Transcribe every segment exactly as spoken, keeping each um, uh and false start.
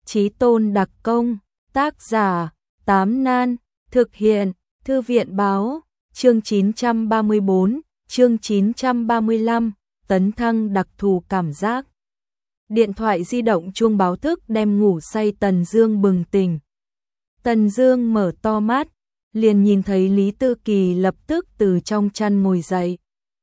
Chí Tôn đặc công, tác giả, Tám Nan, thực hiện, Thư viện báo, chương chín trăm ba mươi bốn, chương chín trăm ba mươi lăm, tấn thăng đặc thù cảm giác. Điện thoại di động chuông báo thức đem ngủ say Tần Dương bừng tỉnh. Tần Dương mở to mắt, liền nhìn thấy Lý Tư Kỳ lập tức từ trong chăn ngồi dậy.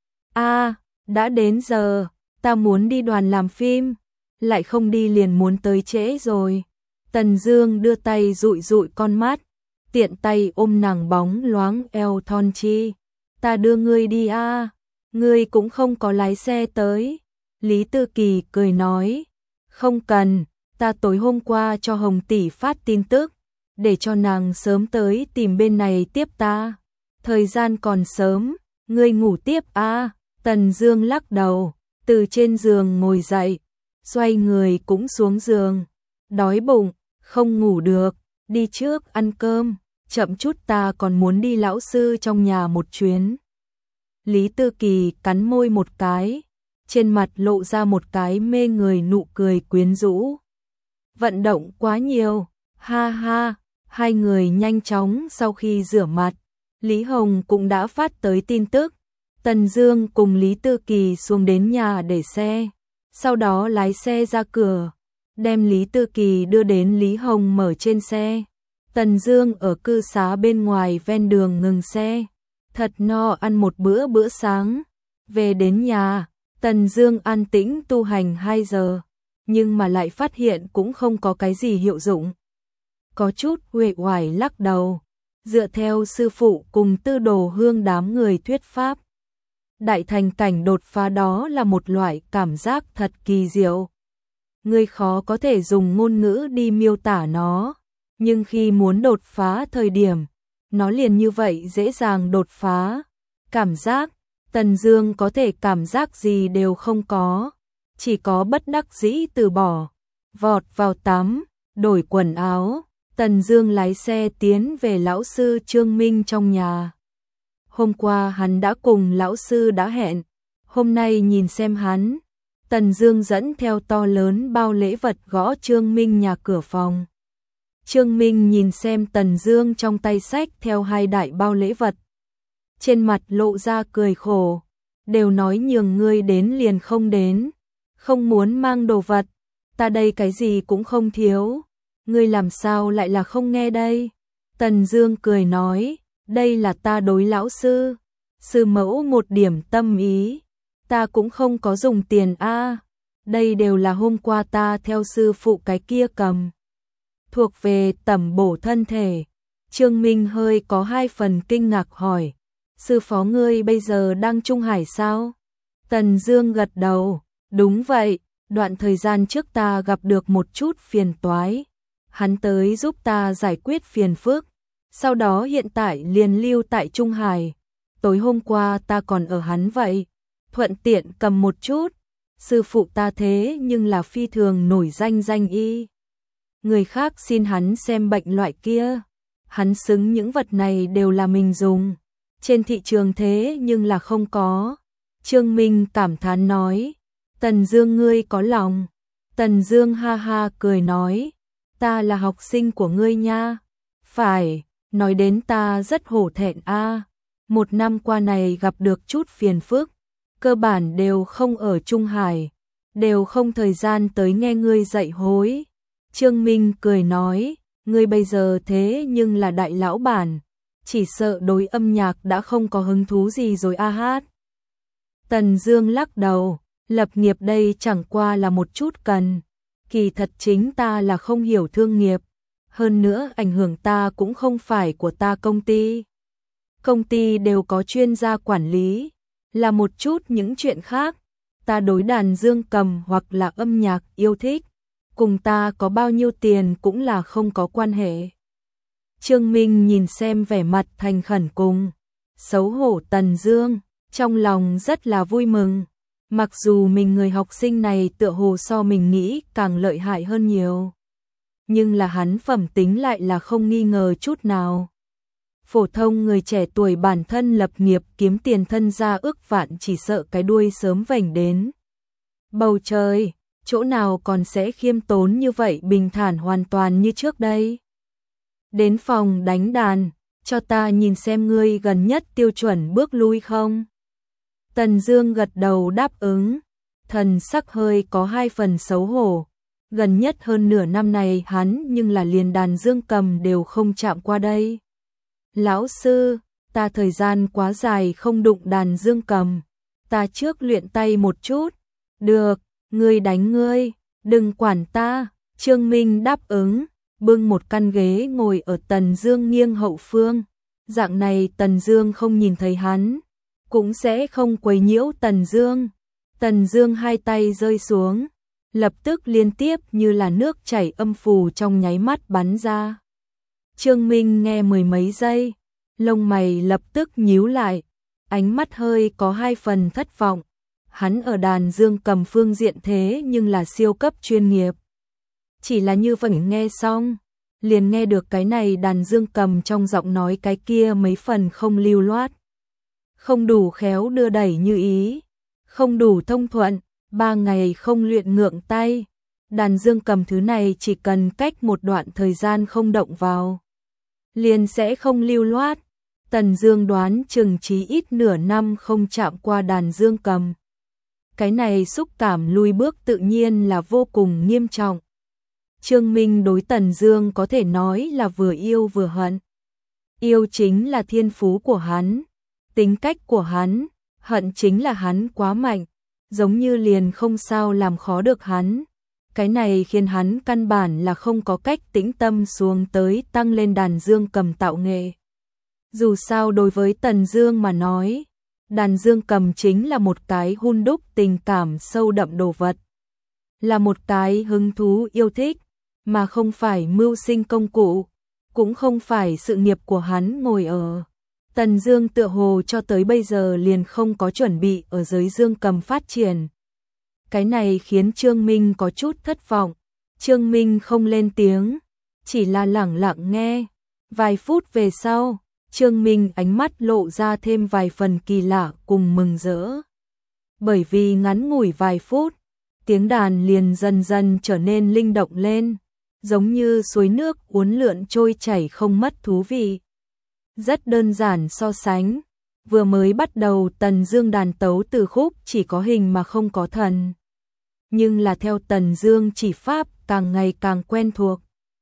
A, đã đến giờ, ta muốn đi đoàn làm phim, lại không đi liền muốn tới trễ rồi. Tần Dương đưa tay dụi dụi con mắt, tiện tay ôm nàng bóng loáng eo thon chi. Ta đưa ngươi đi a, ngươi cũng không có lái xe tới. Lý Tư Kỳ cười nói, không cần, ta tối hôm qua cho Hồng tỷ phát tin tức, để cho nàng sớm tới tìm bên này tiếp ta. Thời gian còn sớm, ngươi ngủ tiếp a. Tần Dương lắc đầu, từ trên giường ngồi dậy, xoay người cũng xuống giường. Đói bụng, không ngủ được, đi trước ăn cơm, chậm chút ta còn muốn đi lão sư trong nhà một chuyến. Lý Tư Kỳ cắn môi một cái, trên mặt lộ ra một cái mê người nụ cười quyến rũ. Vận động quá nhiều, ha ha. Hai người nhanh chóng sau khi rửa mặt, Lý Hồng cũng đã phát tới tin tức. Tần Dương cùng Lý Tư Kỳ xuống đến nhà để xe, sau đó lái xe ra cửa, đem Lý Tư Kỳ đưa đến Lý Hồng mở trên xe. Tần Dương ở cư xá bên ngoài ven đường ngừng xe, thật no ăn một bữa bữa sáng. Về đến nhà, Tần Dương an tĩnh tu hành hai giờ, nhưng mà lại phát hiện cũng không có cái gì hiệu dụng. Có chút uể oải lắc đầu, dựa theo sư phụ cùng Tư Đồ Hương đám người thuyết pháp, đại thành cảnh đột phá đó là một loại cảm giác thật kỳ diệu. Ngươi khó có thể dùng ngôn ngữ đi miêu tả nó, nhưng khi muốn đột phá thời điểm, nó liền như vậy dễ dàng đột phá. Cảm giác, Tần Dương có thể cảm giác gì đều không có, chỉ có bất đắc dĩ từ bỏ. Vọt vào tắm, đổi quần áo, Tần Dương lái xe tiến về lão sư Trương Minh trong nhà. Hôm qua hắn đã cùng lão sư đã hẹn, hôm nay nhìn xem hắn. Tần Dương dẫn theo to lớn bao lễ vật gõ Trương Minh nhà cửa phòng. Trương Minh nhìn xem Tần Dương trong tay xách theo hai đại bao lễ vật, trên mặt lộ ra cười khổ, đều nói nhường ngươi đến liền không đến, không muốn mang đồ vật, ta đây cái gì cũng không thiếu, ngươi làm sao lại là không nghe đây? Tần Dương cười nói, đây là ta đối lão sư, sư mẫu một điểm tâm ý, ta cũng không có dùng tiền a, đây đều là hôm qua ta theo sư phụ cái kia cầm, thuộc về tẩm bổ thân thể. Trương Minh hơi có hai phần kinh ngạc hỏi, sư phó ngươi bây giờ đang Trung Hải sao? Tần Dương gật đầu, đúng vậy, đoạn thời gian trước ta gặp được một chút phiền toái, hắn tới giúp ta giải quyết phiền phức, sau đó hiện tại liền lưu tại Trung Hải, tối hôm qua ta còn ở hắn vậy, thuận tiện cầm một chút, sư phụ ta thế nhưng là phi thường nổi danh danh y. Người khác xin hắn xem bệnh loại kia, hắn xứng những vật này đều là mình dùng, trên thị trường thế nhưng là không có. Trương Minh cảm thán nói, Tần Dương ngươi có lòng. Tần Dương ha ha cười nói, ta là học sinh của ngươi nha. Phải, nói đến ta rất hổ thẹn a, một năm qua này gặp được chút phiền phức, cơ bản đều không ở Trung Hải, đều không thời gian tới nghe ngươi dạy hối. Trương Minh cười nói, ngươi bây giờ thế nhưng là đại lão bản, chỉ sợ đối âm nhạc đã không có hứng thú gì rồi a hát. Tần Dương lắc đầu, lập nghiệp đây chẳng qua là một chút cần, kỳ thật chính ta là không hiểu thương nghiệp, hơn nữa ảnh hưởng ta cũng không phải của ta công ty. Công ty đều có chuyên gia quản lý, là một chút những chuyện khác, ta đối đàn dương cầm hoặc là âm nhạc yêu thích, cùng ta có bao nhiêu tiền cũng là không có quan hệ. Trương Minh nhìn xem vẻ mặt thành khẩn cùng xấu hổ Tần Dương, trong lòng rất là vui mừng, mặc dù mình người học sinh này tựa hồ so mình nghĩ càng lợi hại hơn nhiều, nhưng là hắn phẩm tính lại là không nghi ngờ chút nào. Phổ thông người trẻ tuổi bản thân lập nghiệp kiếm tiền thân gia ước vạn chỉ sợ cái đuôi sớm vành đến bầu trời. chỗ nào còn sẽ khiêm tốn như vậy, bình thản hoàn toàn như trước đây. Đến phòng đánh đàn, cho ta nhìn xem ngươi gần nhất tiêu chuẩn bước lui không? Tần Dương gật đầu đáp ứng, thần sắc hơi có hai phần xấu hổ. Gần nhất hơn nửa năm này hắn nhưng là liền đàn dương cầm đều không chạm qua đây. Lão sư, ta thời gian quá dài không đụng đàn dương cầm, ta trước luyện tay một chút. Được, ngươi đánh ngươi, đừng quản ta. Trương Minh đáp ứng, bưng một căn ghế ngồi ở Tần Dương nghiêng hậu phương. Dạng này Tần Dương không nhìn thấy hắn, cũng sẽ không quấy nhiễu Tần Dương. Tần Dương hai tay rơi xuống, lập tức liên tiếp như là nước chảy âm phù trong nháy mắt bắn ra. Trương Minh nghe mười mấy giây, lông mày lập tức nhíu lại, ánh mắt hơi có hai phần thất vọng. Hắn ở đàn dương cầm phương diện thế nhưng là siêu cấp chuyên nghiệp. Chỉ là như vậy nghe xong, liền nghe được cái này đàn dương cầm trong giọng nói cái kia mấy phần không lưu loát. Không đủ khéo đưa đẩy như ý, không đủ thông thuận, ba ngày không luyện ngượng tay. Đàn dương cầm thứ này chỉ cần cách một đoạn thời gian không động vào, liền sẽ không lưu loát. Tần Dương đoán chừng chí ít nửa năm không chạm qua đàn dương cầm. Cái này xúc cảm lùi bước tự nhiên là vô cùng nghiêm trọng. Trương Minh đối Tần Dương có thể nói là vừa yêu vừa hận. Yêu chính là thiên phú của hắn, tính cách của hắn, hận chính là hắn quá mạnh, giống như liền không sao làm khó được hắn. Cái này khiến hắn căn bản là không có cách tĩnh tâm xuống tới tăng lên đàn dương cầm tạo nghệ. Dù sao đối với Tần Dương mà nói, đàn dương cầm chính là một cái hun đúc tình cảm sâu đậm đồ vật, là một cái hứng thú yêu thích, mà không phải mưu sinh công cụ, cũng không phải sự nghiệp của hắn ngồi ở. Tần Dương tựa hồ cho tới bây giờ liền không có chuẩn bị ở giới dương cầm phát triển. Cái này khiến Trương Minh có chút thất vọng. Trương Minh không lên tiếng, chỉ là lẳng lặng nghe. Vài phút về sau, Trương Minh ánh mắt lộ ra thêm vài phần kỳ lạ cùng mừng rỡ. Bởi vì ngắn ngủi vài phút, tiếng đàn liền dần dần trở nên linh động lên, giống như suối nước uốn lượn trôi chảy không mất thú vị. Rất đơn giản so sánh, vừa mới bắt đầu Tần Dương đàn tấu từ khúc chỉ có hình mà không có thần. Nhưng là theo Tần Dương chỉ pháp càng ngày càng quen thuộc,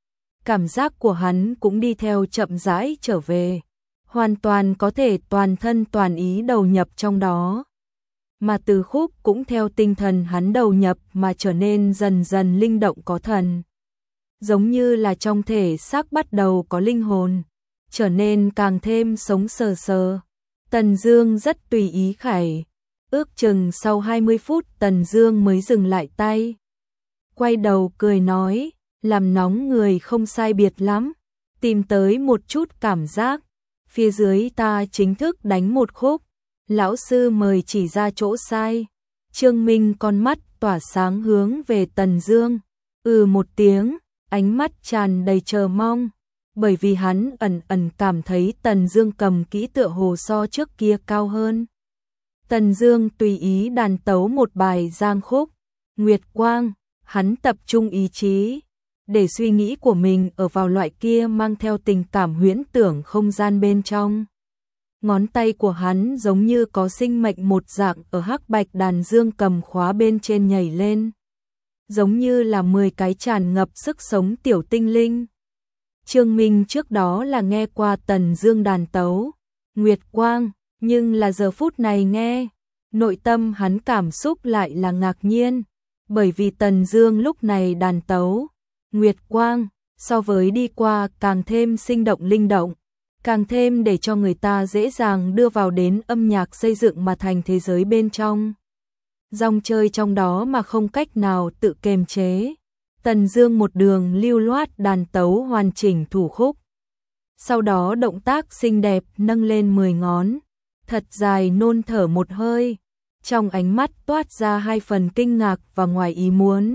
cảm giác của hắn cũng đi theo chậm rãi trở về, hoàn toàn có thể toàn thân toàn ý đầu nhập trong đó. Mà từ khúc cũng theo tinh thần hắn đầu nhập mà trở nên dần dần linh động có thần. Giống như là trong thể xác bắt đầu có linh hồn, trở nên càng thêm sống sờ sờ. Tần Dương rất tùy ý khải, ước chừng sau hai mươi phút Tần Dương mới dừng lại tay. Quay đầu cười nói, làm nóng người không sai biệt lắm, tìm tới một chút cảm giác. Phía dưới ta chính thức đánh một khúc, lão sư mời chỉ ra chỗ sai. Trương Minh con mắt tỏa sáng hướng về Tần Dương, ừ một tiếng, ánh mắt tràn đầy chờ mong, bởi vì hắn ẩn ẩn cảm thấy Tần Dương cầm kỹ tựa hồ so trước kia cao hơn. Tần Dương tùy ý đàn tấu một bài giang khúc, Nguyệt Quang, hắn tập trung ý chí, để suy nghĩ của mình ở vào loại kia mang theo tình cảm huyễn tưởng không gian bên trong. Ngón tay của hắn giống như có sinh mệnh một dạng ở hắc bạch đàn dương cầm khóa bên trên nhảy lên, giống như là mười cái tràn ngập sức sống tiểu tinh linh. Trương Minh trước đó là nghe qua Tần Dương đàn tấu Nguyệt Quang, nhưng là giờ phút này nghe, nội tâm hắn cảm xúc lại là ngạc nhiên, bởi vì Tần Dương lúc này đàn tấu Nguyệt Quang so với đi qua càng thêm sinh động linh động, càng thêm để cho người ta dễ dàng đưa vào đến âm nhạc xây dựng mà thành thế giới bên trong. Dòng chơi trong đó mà không cách nào tự kiềm chế. Tần Dương một đường lưu loát đàn tấu hoàn chỉnh thủ khúc. Sau đó động tác xinh đẹp nâng lên mười ngón, thật dài nôn thở một hơi, trong ánh mắt toát ra hai phần kinh ngạc và ngoài ý muốn.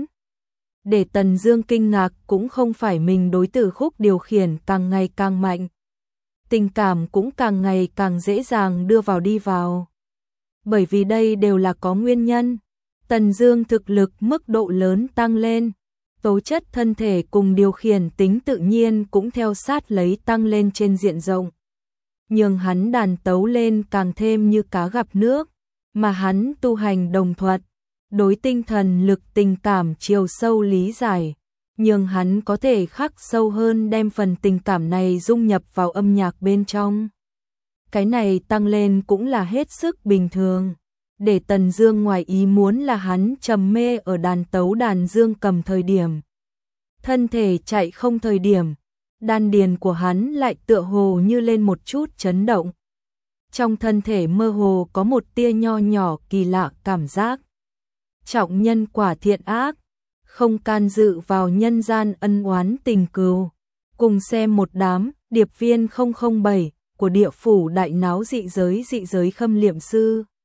Để Tần Dương kinh ngạc cũng không phải mình đối tử khúc điều khiển càng ngày càng mạnh, tình cảm cũng càng ngày càng dễ dàng đưa vào đi vào. Bởi vì đây đều là có nguyên nhân. Tần Dương thực lực mức độ lớn tăng lên, tố chất thân thể cùng điều khiển tính tự nhiên cũng theo sát lấy tăng lên trên diện rộng. Nhưng hắn đàn tấu lên càng thêm như cá gặp nước, mà hắn tu hành đồng thuật, đối tinh thần lực tình cảm chiều sâu lý giải, nhưng hắn có thể khắc sâu hơn đem phần tình cảm này dung nhập vào âm nhạc bên trong. Cái này tăng lên cũng là hết sức bình thường. Để Tần Dương ngoài ý muốn là hắn trầm mê ở đàn tấu đàn dương cầm thời điểm. Thân thể chạy không thời điểm, đan điền của hắn lại tựa hồ như lên một chút chấn động. Trong thân thể mơ hồ có một tia nho nhỏ kỳ lạ cảm giác. Trọng nhân quả thiện ác, không can dự vào nhân gian ân oán tình cừu. Cùng xem một đám điệp viên không không bảy của địa phủ đại náo dị giới dị giới khâm liệm sư.